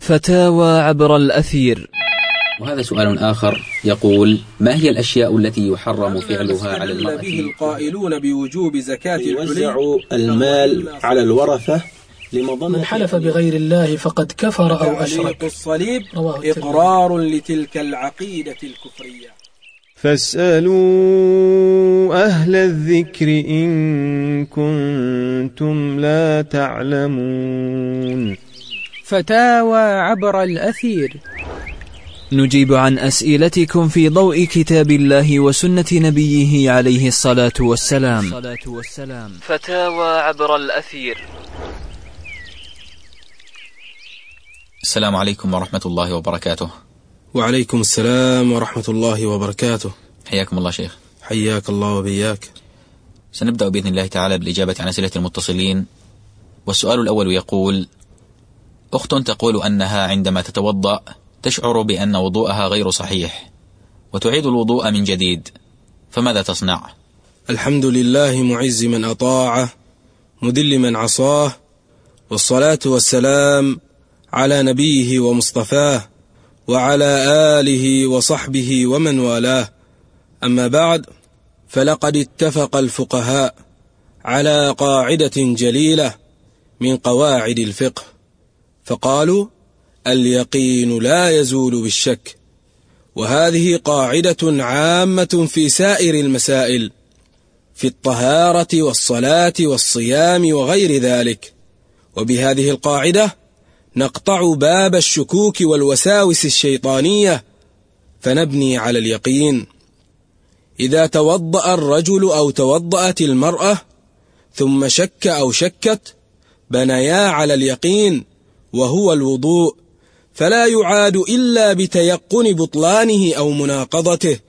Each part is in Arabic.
فتاوى عبر الأثير. وهذا سؤال آخر يقول: ما هي الأشياء التي يحرم فعلها على المرأة؟ به القائلون بوجوب زكاة يوزع المال على الورثة من حلف بغير الله فقد كفر أو أشرك. الصليب إقرار لتلك العقيدة الكفرية. فاسألوا أهل الذكر إن كنتم لا تعلمون. فتاوى عبر الأثير. نجيب عن أسئلتكم في ضوء كتاب الله وسنة نبيه عليه الصلاة والسلام. فتاوى عبر الأثير. السلام عليكم ورحمة الله وبركاته. وعليكم السلام ورحمة الله وبركاته. حياكم الله شيخ. حياك الله وبياك. سنبدأ بإذن الله تعالى بالإجابة عن أسئلة المتصلين. والسؤال الأول يقول: أخت تقول أنها عندما تتوضأ تشعر بأن وضوءها غير صحيح وتعيد الوضوء من جديد، فماذا تصنع؟ الحمد لله معز من أطاعه مذل من عصاه، والصلاة والسلام على نبيه ومصطفاه وعلى آله وصحبه ومن والاه. أما بعد، فلقد اتفق الفقهاء على قاعدة جليلة من قواعد الفقه، فقالوا: اليقين لا يزول بالشك. وهذه قاعدة عامة في سائر المسائل، في الطهارة والصلاة والصيام وغير ذلك. وبهذه القاعدة نقطع باب الشكوك والوساوس الشيطانية، فنبني على اليقين. إذا توضأ الرجل أو توضأت المرأة ثم شك أو شكت، بنيا على اليقين وهو الوضوء، فلا يعاد إلا بتيقن بطلانه أو مناقضته.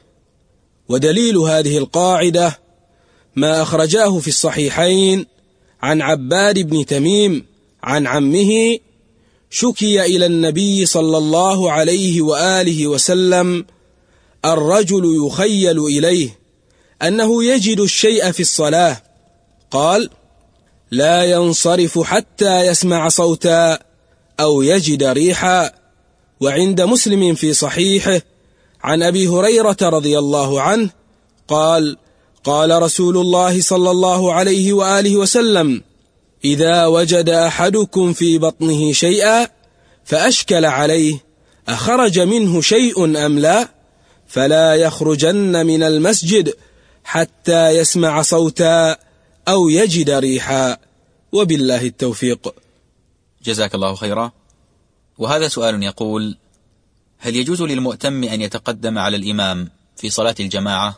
ودليل هذه القاعدة ما أخرجاه في الصحيحين عن عباد بن تميم عن عمه: شكي إلى النبي صلى الله عليه وآله وسلم الرجل يخيل إليه أنه يجد الشيء في الصلاة، قال: لا ينصرف حتى يسمع صوتا أو يجد ريحا. وعند مسلم في صحيحه عن أبي هريرة رضي الله عنه قال: قال رسول الله صلى الله عليه وآله وسلم: إذا وجد أحدكم في بطنه شيئا فأشكل عليه أخرج منه شيء أم لا، فلا يخرجن من المسجد حتى يسمع صوتا أو يجد ريحا، وبالله التوفيق. جزاك الله خيرا. وهذا سؤال يقول: هل يجوز للمؤتم أن يتقدم على الإمام في صلاة الجماعة؟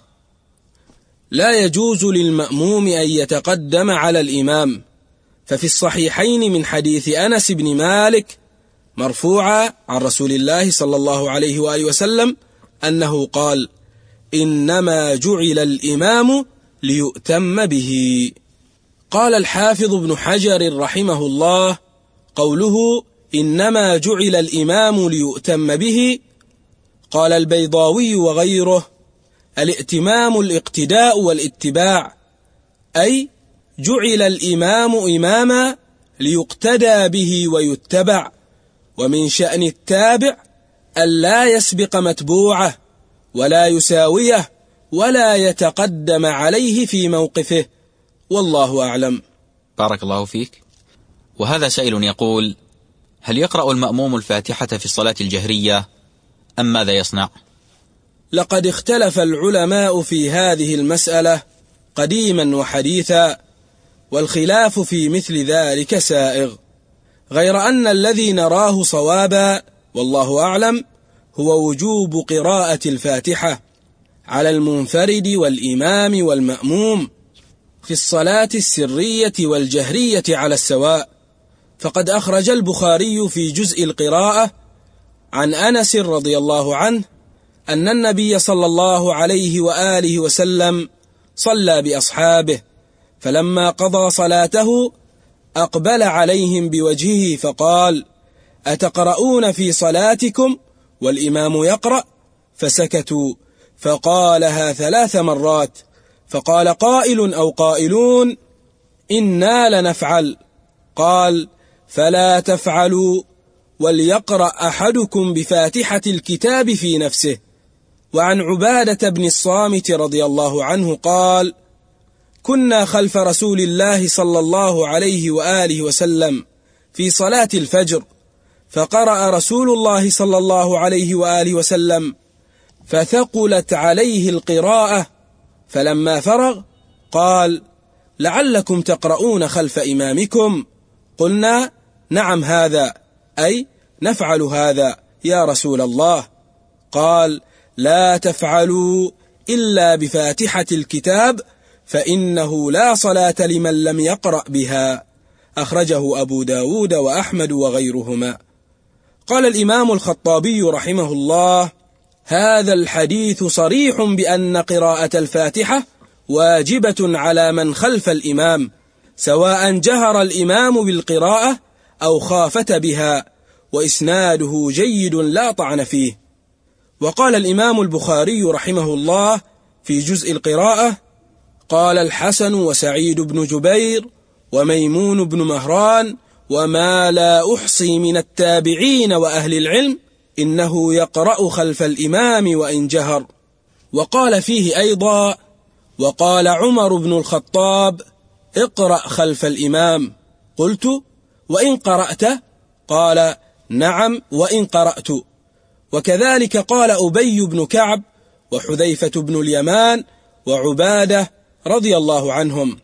لا يجوز للمأموم أن يتقدم على الإمام، ففي الصحيحين من حديث أنس بن مالك مرفوعا عن رسول الله صلى الله عليه وآله وسلم أنه قال: إنما جعل الإمام ليؤتم به. قال الحافظ ابن حجر رحمه الله: قوله إنما جعل الإمام ليؤتم به، قال البيضاوي وغيره: الائتمام الاقتداء والاتباع، أي جعل الإمام إماما ليقتدى به ويتبع، ومن شأن التابع ألا يسبق متبوعه ولا يساويه ولا يتقدم عليه في موقفه، والله أعلم. بارك الله فيك. وهذا سائل يقول: هل يقرأ المأموم الفاتحة في الصلاة الجهرية أم ماذا يصنع؟ لقد اختلف العلماء في هذه المسألة قديما وحديثا، والخلاف في مثل ذلك سائغ، غير أن الذي نراه صوابا والله أعلم هو وجوب قراءة الفاتحة على المنفرد والإمام والمأموم في الصلاة السرية والجهرية على السواء. فقد أخرج البخاري في جزء القراءة عن أنس رضي الله عنه أن النبي صلى الله عليه وآله وسلم صلى بأصحابه، فلما قضى صلاته أقبل عليهم بوجهه فقال: أتقرؤون في صلاتكم والإمام يقرأ؟ فسكتوا، فقالها 3 مرات، فقال قائل أو قائلون: إنا لنفعل. قال: فلا تفعلوا وليقرأ أحدكم بفاتحة الكتاب في نفسه. وعن عبادة بن الصامت رضي الله عنه قال: كنا خلف رسول الله صلى الله عليه وآله وسلم في صلاة الفجر، فقرأ رسول الله صلى الله عليه وآله وسلم فثقلت عليه القراءة، فلما فرغ قال: لعلكم تقرؤون خلف إمامكم؟ قلنا: نعم هذا، أي نفعل هذا يا رسول الله. قال: لا تفعلوا إلا بفاتحة الكتاب، فإنه لا صلاة لمن لم يقرأ بها. أخرجه أبو داود وأحمد وغيرهما. قال الإمام الخطابي رحمه الله: هذا الحديث صريح بأن قراءة الفاتحة واجبة على من خلف الإمام، سواء جهر الإمام بالقراءة أو خافت بها، وإسناده جيد لا طعن فيه. وقال الإمام البخاري رحمه الله في جزء القراءة: قال الحسن وسعيد بن جبير وميمون بن مهران وما لا أحصي من التابعين وأهل العلم إنه يقرأ خلف الإمام وإن جهر. وقال فيه أيضا: وقال عمر بن الخطاب: اقرأ خلف الإمام. قلت: وإن قرأت؟ قال: نعم وإن قرأت. وكذلك قال أبي بن كعب وحذيفة بن اليمان وعبادة رضي الله عنهم.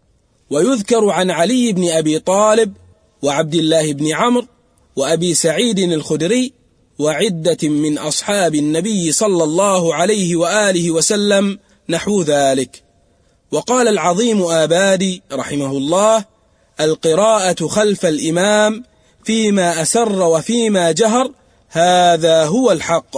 ويذكر عن علي بن أبي طالب وعبد الله بن عمرو وأبي سعيد الخدري وعدة من أصحاب النبي صلى الله عليه وآله وسلم نحو ذلك. وقال العظيم آبادي رحمه الله: القراءة خلف الإمام فيما أسر وفيما جهر هذا هو الحق.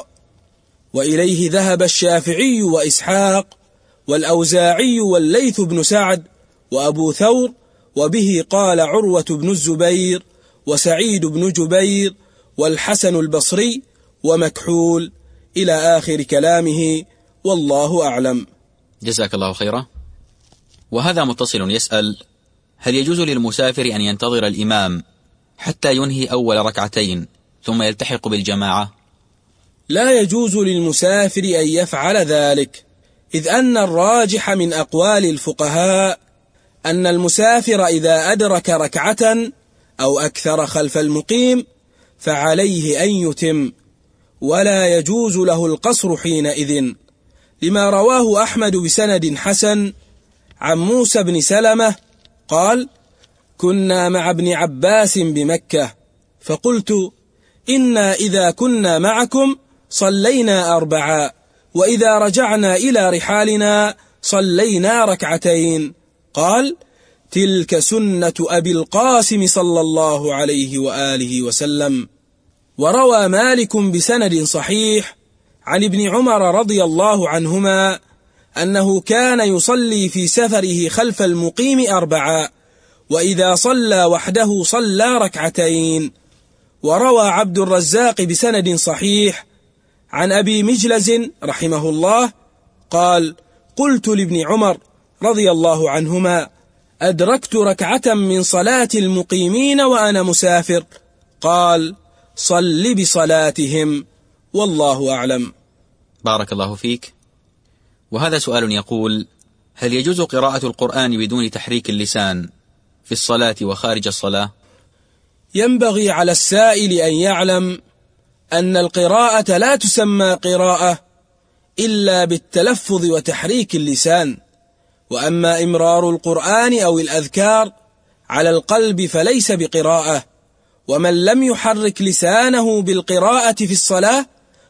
وإليه ذهب الشافعي وإسحاق والأوزاعي والليث بن سعد وأبو ثور، وبه قال عروة بن الزبير وسعيد بن جبير والحسن البصري ومكحول، إلى آخر كلامه، والله أعلم. جزاك الله خيرا. وهذا متصل يسأل: هل يجوز للمسافر أن ينتظر الإمام حتى ينهي أول ركعتين ثم يلتحق بالجماعة؟ لا يجوز للمسافر أن يفعل ذلك، إذ أن الراجح من أقوال الفقهاء أن المسافر إذا أدرك ركعة أو أكثر خلف المقيم فعليه أن يتم، ولا يجوز له القصر حينئذ، لما رواه أحمد بسند حسن عن موسى بن سلمة قال: كنا مع ابن عباس بمكة، فقلت: إنا إذا كنا معكم صلينا 4، وإذا رجعنا إلى رحالنا صلينا 2. قال: تلك سنة أبي القاسم صلى الله عليه وآله وسلم. وروى مالك بسند صحيح عن ابن عمر رضي الله عنهما أنه كان يصلي في سفره خلف المقيم 4، وإذا صلى وحده صلى 2. وروى عبد الرزاق بسند صحيح عن أبي مجلز رحمه الله قال: قلت لابن عمر رضي الله عنهما: أدركت ركعة من صلاة المقيمين وأنا مسافر. قال: صل بصلاتهم، والله أعلم. بارك الله فيك. وهذا سؤال يقول: هل يجوز قراءة القرآن بدون تحريك اللسان في الصلاة وخارج الصلاة؟ ينبغي على السائل أن يعلم أن القراءة لا تسمى قراءة إلا بالتلفظ وتحريك اللسان، وأما إمرار القرآن أو الأذكار على القلب فليس بقراءة. ومن لم يحرك لسانه بالقراءة في الصلاة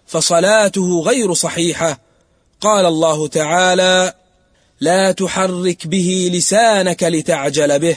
فصلاته غير صحيحة. قال الله تعالى: لا تحرك به لسانك لتعجل به،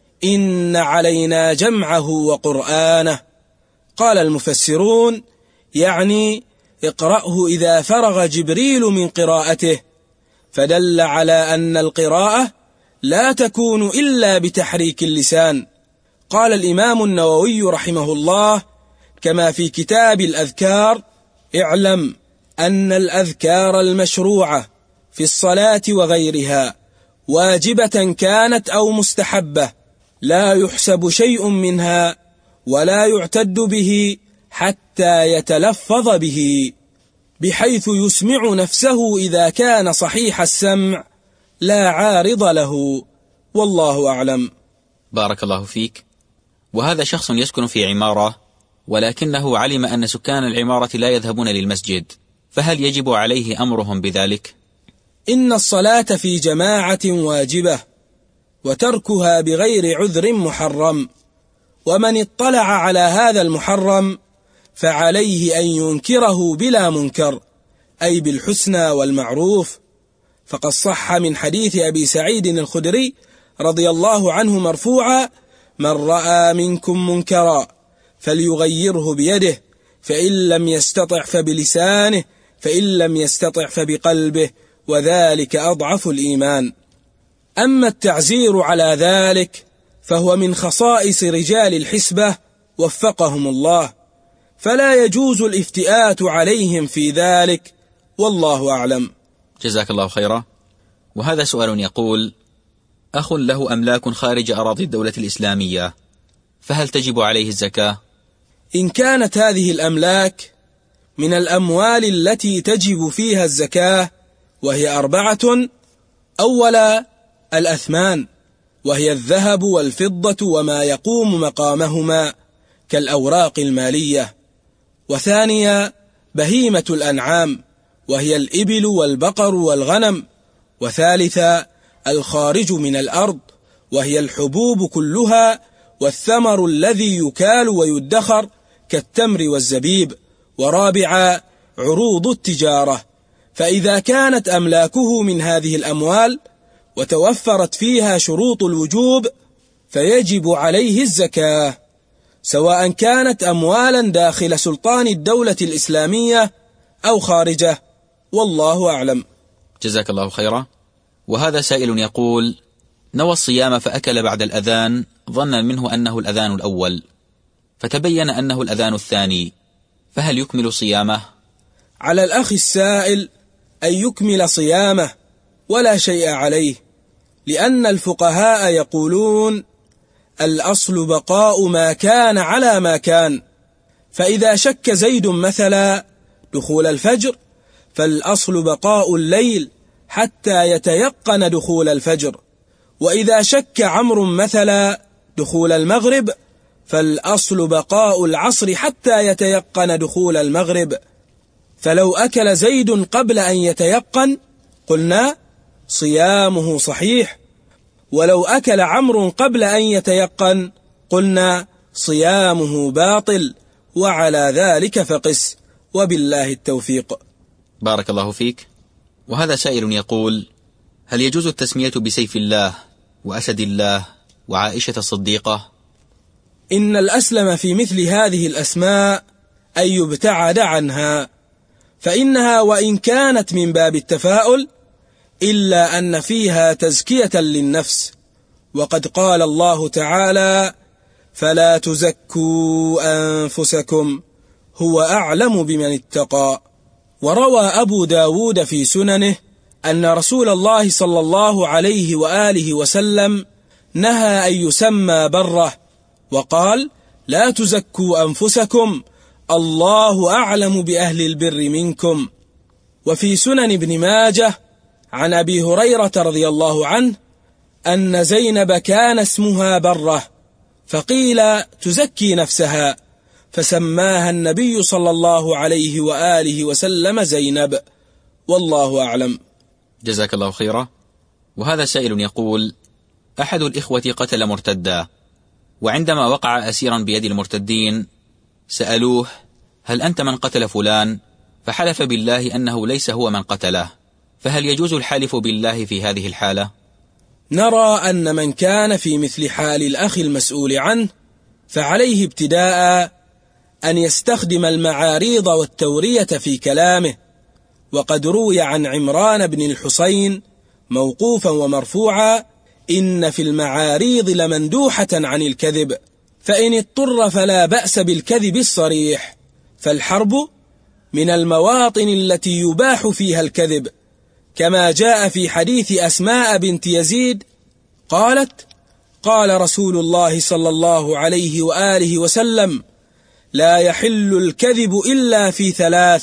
إن علينا جمعه وقرآنه. قال المفسرون: يعني اقرأه إذا فرغ جبريل من قراءته، فدل على أن القراءة لا تكون إلا بتحريك اللسان. قال الإمام النووي رحمه الله كما في كتاب الأذكار: اعلم أن الأذكار المشروعة في الصلاة وغيرها واجبة كانت أو مستحبة لا يحسب شيء منها، ولا يعتد به حتى يتلفظ به، بحيث يسمع نفسه إذا كان صحيح السمع لا عارض له، والله أعلم. بارك الله فيك. وهذا شخص يسكن في عمارة، ولكنه علم أن سكان العمارة لا يذهبون للمسجد، فهل يجب عليه أمرهم بذلك؟ إن الصلاة في جماعة واجبة، وتركها بغير عذر محرم، ومن اطلع على هذا المحرم فعليه أن ينكره بلا منكر، أي بالحسنى والمعروف. فقد صح من حديث أبي سعيد الخدري رضي الله عنه مرفوعا: من رأى منكم منكرا فليغيره بيده، فإن لم يستطع فبلسانه، فإن لم يستطع فبقلبه، وذلك أضعف الإيمان. أما التعزير على ذلك فهو من خصائص رجال الحسبة وفقهم الله، فلا يجوز الافتئات عليهم في ذلك، والله أعلم. جزاك الله خيرا. وهذا سؤال يقول: أخ له أملاك خارج أراضي الدولة الإسلامية، فهل تجب عليه الزكاة؟ إن كانت هذه الأملاك من الأموال التي تجب فيها الزكاة، وهي 4: أولا الأثمان، وهي الذهب والفضة وما يقوم مقامهما كالأوراق المالية. وثانيا بهيمة الأنعام، وهي الإبل والبقر والغنم. وثالثا الخارج من الأرض، وهي الحبوب كلها والثمر الذي يكال ويدخر كالتمر والزبيب. ورابعا عروض التجارة، فإذا كانت أملاكه من هذه الأموال وتوفرت فيها شروط الوجوب فيجب عليه الزكاة، سواء كانت أموالا داخل سلطان الدولة الإسلامية أو خارجه، والله أعلم. جزاك الله خيرا. وهذا سائل يقول: نوى الصيام فأكل بعد الأذان ظنا منه أنه الأذان الأول، فتبين أنه الأذان الثاني، فهل يكمل صيامه؟ على الأخ السائل أن يكمل صيامه ولا شيء عليه، لأن الفقهاء يقولون: الأصل بقاء ما كان على ما كان، فإذا شك زيد مثلا دخول الفجر فالأصل بقاء الليل حتى يتيقن دخول الفجر، وإذا شك عمرو مثلا دخول المغرب فالأصل بقاء العصر حتى يتيقن دخول المغرب. فلو أكل زيد قبل أن يتيقن قلنا صيامه صحيح، ولو أكل عمرو قبل أن يتيقن قلنا صيامه باطل، وعلى ذلك فقس، وبالله التوفيق. بارك الله فيك. وهذا سائل يقول: هل يجوز التسمية بسيف الله وأسد الله وعائشة الصديقة؟ إن الأسلم في مثل هذه الأسماء أن يبتعد عنها، فإنها وإن كانت من باب التفاؤل إلا أن فيها تزكية للنفس، وقد قال الله تعالى: فلا تزكوا أنفسكم هو أعلم بمن اتقى. وروى أبو داود في سننه أن رسول الله صلى الله عليه وآله وسلم نهى أن يسمى بره، وقال: لا تزكوا أنفسكم الله أعلم بأهل البر منكم. وفي سنن ابن ماجه عن أبي هريرة رضي الله عنه أن زينب كان اسمها بره، فقيل تزكي نفسها، فسماها النبي صلى الله عليه وآله وسلم زينب، والله أعلم. جزاك الله خيرا. وهذا سائل يقول: أحد الإخوة قتل مرتدا، وعندما وقع أسيرا بيد المرتدين سألوه: هل أنت من قتل فلان؟ فحلف بالله أنه ليس هو من قتله، فهل يجوز الحلف بالله في هذه الحالة؟ نرى أن من كان في مثل حال الأخ المسؤول عنه فعليه ابتداء أن يستخدم المعاريض والتورية في كلامه. وقد روي عن عمران بن الحسين موقوفا ومرفوعا: إن في المعاريض لمندوحة عن الكذب، فإن اضطر فلا بأس بالكذب الصريح، فالحرب من المواطن التي يباح فيها الكذب، كما جاء في حديث أسماء بنت يزيد قالت: قال رسول الله صلى الله عليه وآله وسلم: لا يحل الكذب إلا في 3،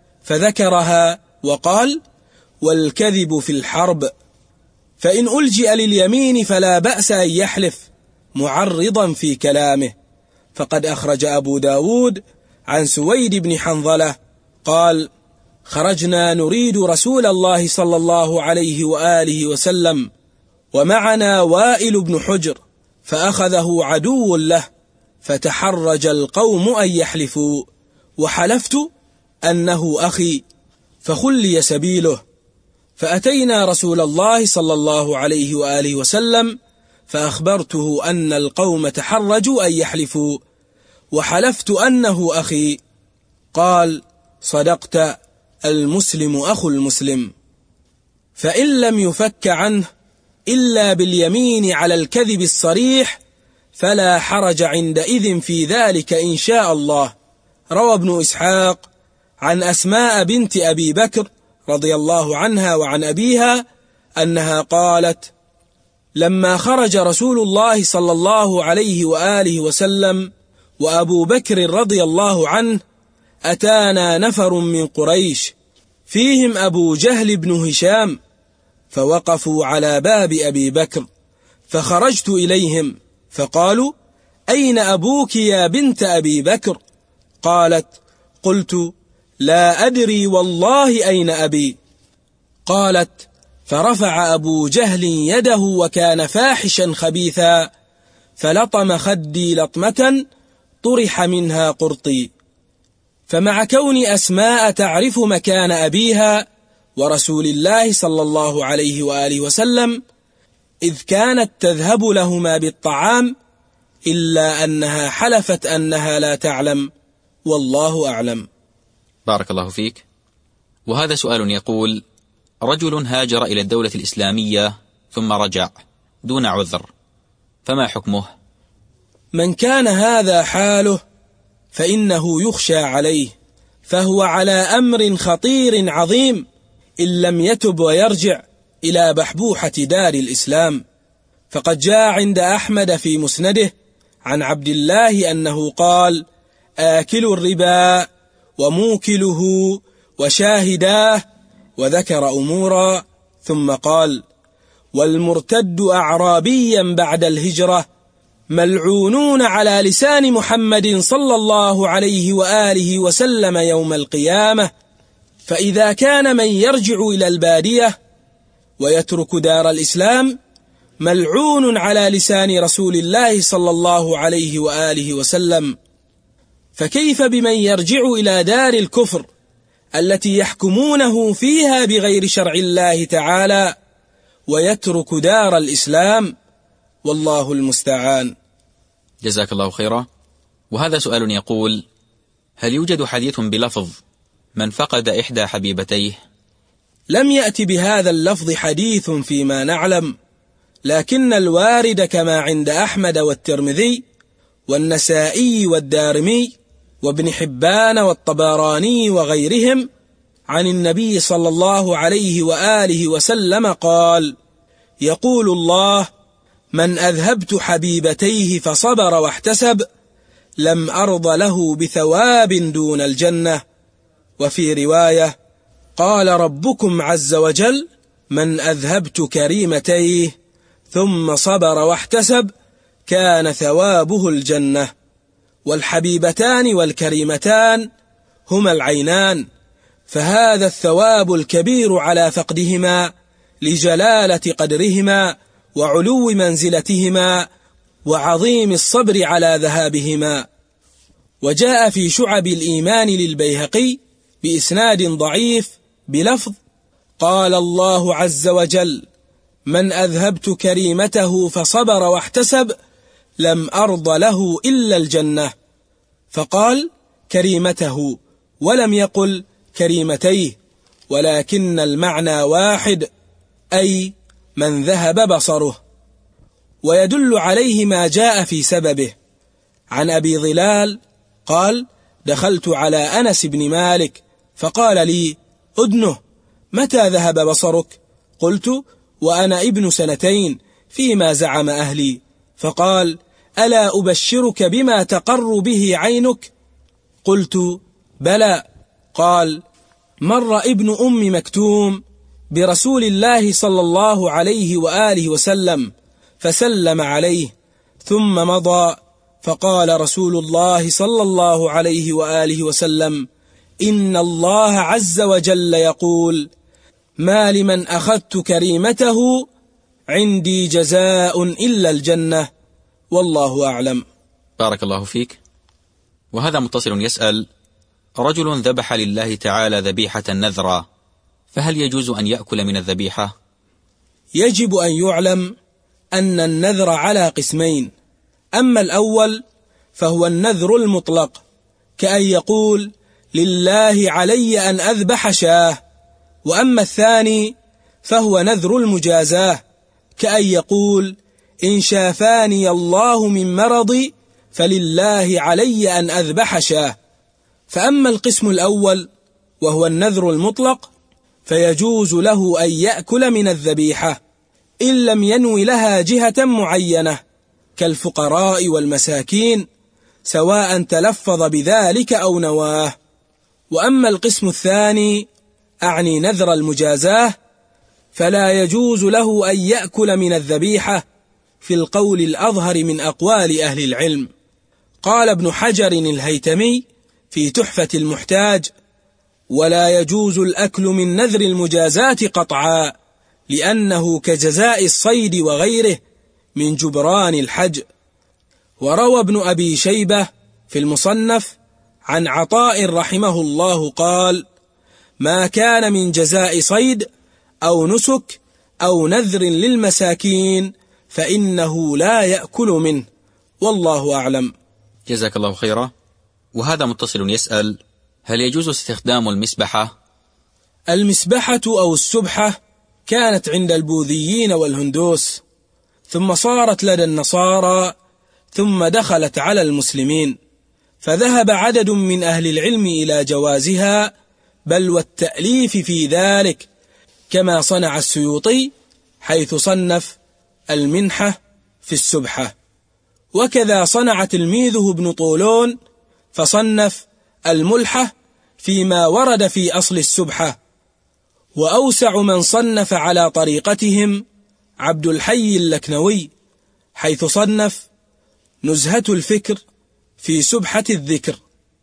فذكرها وقال: والكذب في الحرب. فإن ألجئ لليمين فلا بأس أن يحلف معرضا في كلامه. فقد أخرج أبو داود عن سويد بن حنظلة قال: خرجنا نريد رسول الله صلى الله عليه وآله وسلم، ومعنا وائل بن حجر، فأخذه عدو له، فتحرج القوم أن يحلفوا، وحلفت أنه أخي، فخلي سبيله. فأتينا رسول الله صلى الله عليه وآله وسلم، فأخبرته أن القوم تحرجوا أن يحلفوا، وحلفت أنه أخي. قال: صدقت، المسلم أخو المسلم. فإن لم يفك عنه إلا باليمين على الكذب الصريح فلا حرج عندئذ في ذلك إن شاء الله. روى ابن إسحاق عن أسماء بنت أبي بكر رضي الله عنها وعن أبيها أنها قالت: لما خرج رسول الله صلى الله عليه وآله وسلم وأبو بكر رضي الله عنه، أتانا نفر من قريش فيهم أبو جهل بن هشام، فوقفوا على باب أبي بكر، فخرجت إليهم فقالوا: أين أبوك يا بنت أبي بكر؟ قالت: قلت: لا أدري والله أين أبي. قالت: فرفع أبو جهل يده وكان فاحشا خبيثا، فلطم خدي لطمة طرح منها قرطي. فمع كون أسماء تعرف مكان أبيها ورسول الله صلى الله عليه وآله وسلم، إذ كانت تذهب لهما بالطعام، إلا أنها حلفت أنها لا تعلم، والله أعلم. بارك الله فيك. وهذا سؤال يقول: رجل هاجر إلى الدولة الإسلامية ثم رجع دون عذر، فما حكمه؟ من كان هذا حاله فإنه يخشى عليه، فهو على أمر خطير عظيم إن لم يتب ويرجع إلى بحبوحة دار الإسلام. فقد جاء عند أحمد في مسنده عن عبد الله أنه قال: آكل الربا وموكله وشاهداه، وذكر أمورا، ثم قال: والمرتد أعرابيا بعد الهجرة ملعونون على لسان محمد صلى الله عليه وآله وسلم يوم القيامة. فإذا كان من يرجع إلى البادية ويترك دار الإسلام ملعون على لسان رسول الله صلى الله عليه وآله وسلم، فكيف بمن يرجع إلى دار الكفر التي يحكمونه فيها بغير شرع الله تعالى ويترك دار الإسلام؟ والله المستعان. جزاك الله خيرا. وهذا سؤال يقول: هل يوجد حديث بلفظ من فقد إحدى حبيبتيه؟ لم يأتي بهذا اللفظ حديث فيما نعلم، لكن الوارد كما عند أحمد والترمذي والنسائي والدارمي وابن حبان والطبراني وغيرهم عن النبي صلى الله عليه وآله وسلم قال: يقول الله: من أذهبت حبيبتيه فصبر واحتسب لم أرض له بثواب دون الجنة. وفي رواية: قال ربكم عز وجل: من أذهبت كريمتيه ثم صبر واحتسب كان ثوابه الجنة. والحبيبتان والكريمتان هما العينان، فهذا الثواب الكبير على فقدهما لجلالة قدرهما وعلو منزلتهما وعظيم الصبر على ذهابهما. وجاء في شعب الإيمان للبيهقي بإسناد ضعيف بلفظ: قال الله عز وجل: من أذهبت كريمته فصبر واحتسب لم أرض له إلا الجنة. فقال: كريمته، ولم يقل كريمتيه، ولكن المعنى واحد، أي من ذهب بصره. ويدل عليه ما جاء في سببه. عن أبي ظلال قال: دخلت على أنس بن مالك فقال لي: أدنه، متى ذهب بصرك؟ قلت: وأنا ابن 2 فيما زعم أهلي. فقال: ألا أبشرك بما تقر به عينك؟ قلت: بلى. قال: مر ابن أم مكتوم برسول الله صلى الله عليه وآله وسلم فسلم عليه، ثم مضى، فقال رسول الله صلى الله عليه وآله وسلم: إن الله عز وجل يقول: ما لمن أخذت كريمته عندي جزاء إلا الجنة، والله أعلم. بارك الله فيك. وهذا متصل يسأل: رجل ذبح لله تعالى ذبيحة نذرا، فهل يجوز أن يأكل من الذبيحة؟ يجب أن يعلم أن النذر على قسمين: أما الأول فهو النذر المطلق، كأن يقول: لله علي أن أذبح شاة. وأما الثاني فهو نذر المجازاة، كأن يقول: إن شافاني الله من مرضي فلله علي أن أذبح شاة. فأما القسم الأول وهو النذر المطلق فيجوز له أن يأكل من الذبيحة إن لم ينوي لها جهة معينة كالفقراء والمساكين، سواء تلفظ بذلك أو نواه. وأما القسم الثاني، أعني نذر المجازاة، فلا يجوز له أن يأكل من الذبيحة في القول الأظهر من أقوال أهل العلم. قال ابن حجر الهيتمي في تحفة المحتاج: ولا يجوز الأكل من نذر المجازاة قطعا، لأنه كجزاء الصيد وغيره من جبران الحج. وروى ابن أبي شيبة في المصنف عن عطاء رحمه الله قال: ما كان من جزاء صيد أو نسك أو نذر للمساكين فإنه لا يأكل منه، والله أعلم. جزاك الله خيرا. وهذا متصل يسأل: هل يجوز استخدام المسبحة؟ المسبحة أو السبحة كانت عند البوذيين والهندوس، ثم صارت لدى النصارى، ثم دخلت على المسلمين، فذهب عدد من أهل العلم إلى جوازها بل والتأليف في ذلك، كما صنع السيوطي حيث صنف المنحة في السبحة، وكذا صنع تلميذه ابن طولون فصنف الملحة فيما ورد في أصل السبحة. وأوسع من صنف على طريقتهم عبد الحي اللكنوي حيث صنف نزهة الفكر في سبحة الذكر.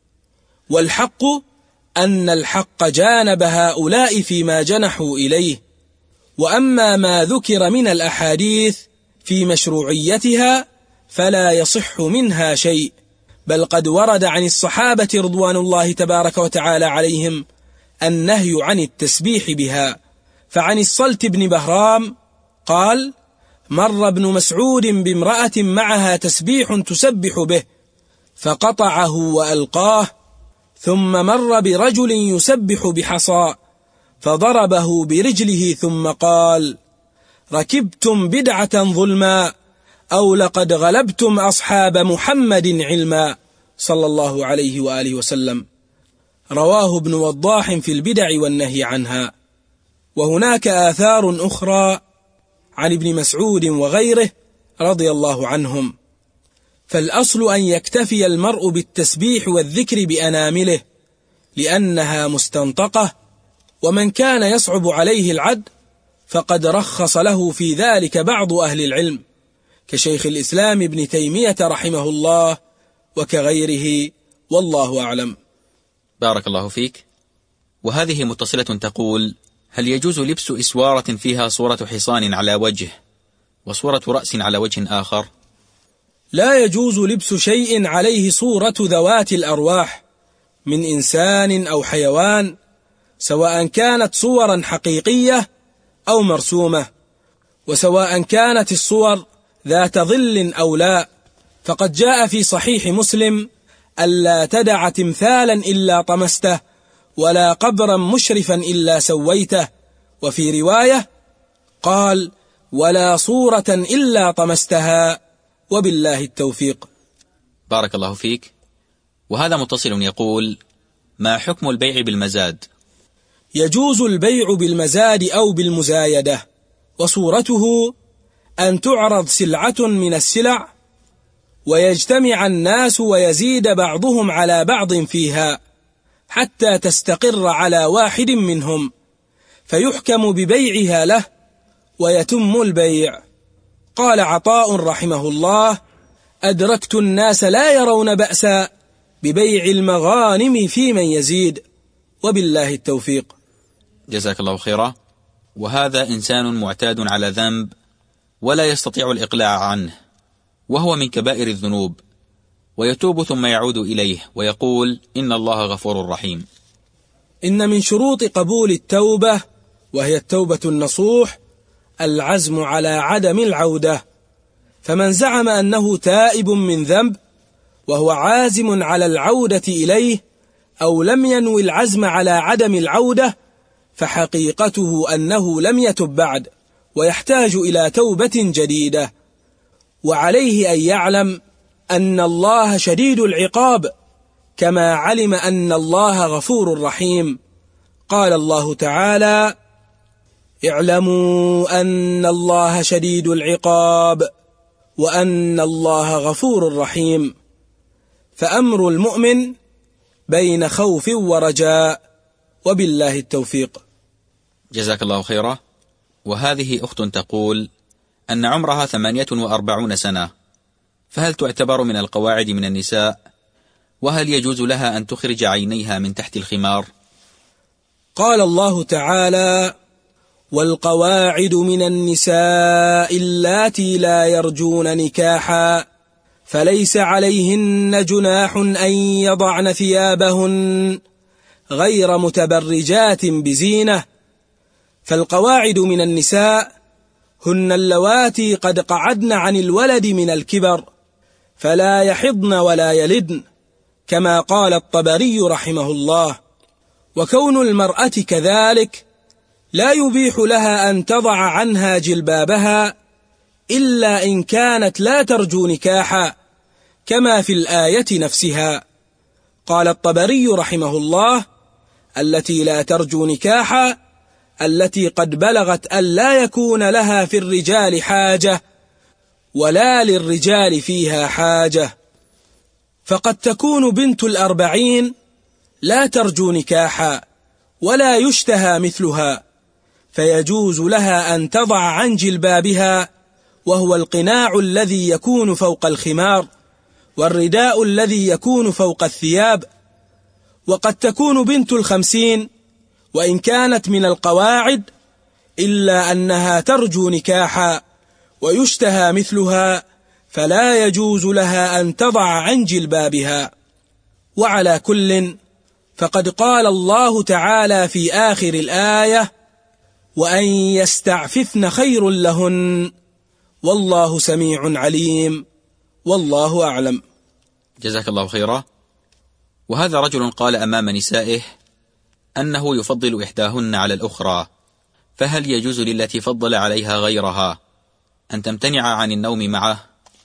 والحق أن الحق جانب هؤلاء فيما جنحوا إليه. وأما ما ذكر من الأحاديث في مشروعيتها فلا يصح منها شيء، بل قد ورد عن الصحابة رضوان الله تبارك وتعالى عليهم النهي عن التسبيح بها. فعن الصلت بن بهرام قال: مر ابن مسعود بامرأة معها تسبيح تسبح به فقطعه وألقاه، ثم مر برجل يسبح بحصى فضربه برجله، ثم قال: ركبتم بدعة ظلما، أو لقد غلبتم أصحاب محمد علما، صلى الله عليه وآله وسلم. رواه ابن وضاح في البدع والنهي عنها. وهناك آثار أخرى عن ابن مسعود وغيره رضي الله عنهم. فالأصل أن يكتفي المرء بالتسبيح والذكر بأنامله لأنها مستنطقة، ومن كان يصعب عليه العد فقد رخص له في ذلك بعض أهل العلم كشيخ الإسلام ابن تيمية رحمه الله وكغيره، والله أعلم. بارك الله فيك. وهذه متصلة تقول: هل يجوز لبس إسوارة فيها صورة حصان على وجه وصورة رأس على وجه آخر؟ لا يجوز لبس شيء عليه صورة ذوات الأرواح من إنسان أو حيوان، سواء كانت صورا حقيقية أو مرسومة، وسواء كانت الصور ذات ظل أو لا. فقد جاء في صحيح مسلم: ألا تدع تمثالا إلا طمسته، ولا قبرا مشرفا إلا سويته. وفي رواية قال: ولا صورة إلا طمستها، وبالله التوفيق. بارك الله فيك. وهذا متصل يقول: ما حكم البيع بالمزاد؟ يجوز البيع بالمزاد أو بالمزايدة، وصورته أن تعرض سلعة من السلع ويجتمع الناس ويزيد بعضهم على بعض فيها حتى تستقر على واحد منهم فيحكم ببيعها له ويتم البيع. قال عطاء رحمه الله: أدركت الناس لا يرون بأسا ببيع المغانم في من يزيد، وبالله التوفيق. جزاك الله خيرا. وهذا إنسان معتاد على ذنب ولا يستطيع الإقلاع عنه، وهو من كبائر الذنوب، ويتوب ثم يعود إليه ويقول: إن الله غفور رحيم. إن من شروط قبول التوبة، وهي التوبة النصوح، العزم على عدم العودة. فمن زعم أنه تائب من ذنب وهو عازم على العودة إليه، أو لم ينوي العزم على عدم العودة، فحقيقته أنه لم يتب بعد، ويحتاج إلى توبة جديدة. وعليه أن يعلم أن الله شديد العقاب، كما علم أن الله غفور رحيم. قال الله تعالى: اعلموا أن الله شديد العقاب وأن الله غفور رحيم. فأمر المؤمن بين خوف ورجاء، وبالله التوفيق. جزاك الله خيرا. وهذه أخت تقول أن عمرها 48 سنة، فهل تعتبر من القواعد من النساء؟ وهل يجوز لها أن تخرج عينيها من تحت الخمار؟ قال الله تعالى: والقواعد من النساء اللاتي لا يرجون نكاحا فليس عليهن جناح أن يضعن ثيابهن غير متبرجات بزينة. فالقواعد من النساء هن اللواتي قد قعدن عن الولد من الكبر، فلا يحضن ولا يلدن، كما قال الطبري رحمه الله. وكون المرأة كذلك لا يبيح لها أن تضع عنها جلبابها إلا إن كانت لا ترجو نكاحا، كما في الآية نفسها. قال الطبري رحمه الله: التي لا ترجو نكاحا التي قد بلغت أن لا يكون لها في الرجال حاجة ولا للرجال فيها حاجة. فقد تكون بنت 40 لا ترجو نكاحا ولا يشتهى مثلها، فيجوز لها أن تضع عن جلبابها، وهو القناع الذي يكون فوق الخمار، والرداء الذي يكون فوق الثياب. وقد تكون بنت 50 وإن كانت من القواعد إلا أنها ترجو نكاحا ويشتهى مثلها، فلا يجوز لها أن تضع عن جلبابها. وعلى كل، فقد قال الله تعالى في آخر الآية: وأن يستعففن خير لهن والله سميع عليم، والله أعلم. جزاك الله خيرا. وهذا رجل قال أمام نسائه أنه يفضل إحداهن على الأخرى، فهل يجوز للتي فضل عليها غيرها أن تمتنع عن النوم معه؟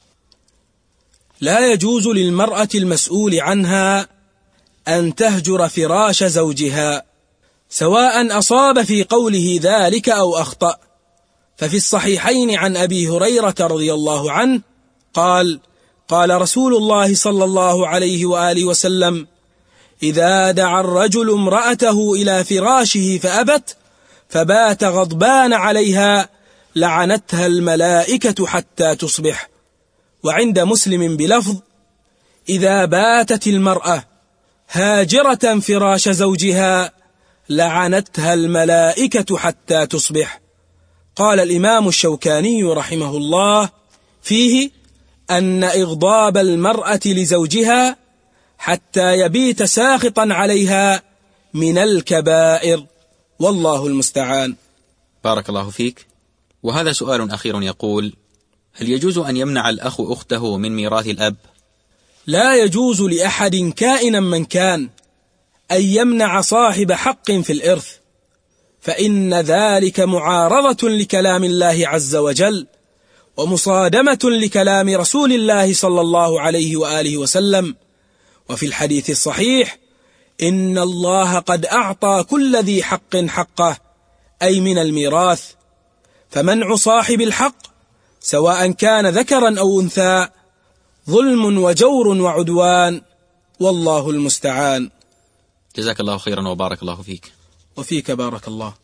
لا يجوز للمرأة المسؤول عنها أن تهجر فراش زوجها، سواء أصاب في قوله ذلك أو أخطأ. ففي الصحيحين عن أبي هريرة رضي الله عنه قال: قال رسول الله صلى الله عليه وآله وسلم: إذا دعا الرجل امرأته إلى فراشه فأبت فبات غضبان عليها لعنتها الملائكة حتى تصبح. وعند مسلم بلفظ: إذا باتت المرأة هاجرة فراش زوجها لعنتها الملائكة حتى تصبح. قال الإمام الشوكاني رحمه الله فيه أن إغضاب المرأة لزوجها حتى يبيت ساخطا عليها من الكبائر، والله المستعان. بارك الله فيك. وهذا سؤال أخير يقول: هل يجوز أن يمنع الأخ أخته من ميراث الأب؟ لا يجوز لأحد كائنا من كان أن يمنع صاحب حق في الإرث، فإن ذلك معارضة لكلام الله عز وجل، ومصادمة لكلام رسول الله صلى الله عليه وآله وسلم. وفي الحديث الصحيح: إن الله قد أعطى كل ذي حق حقه، أي من الميراث. فمنع صاحب الحق سواء كان ذكرا أو أنثى، ظلم وجور وعدوان، والله المستعان. جزاك الله خيرا وبارك الله فيك. وفيك بارك الله.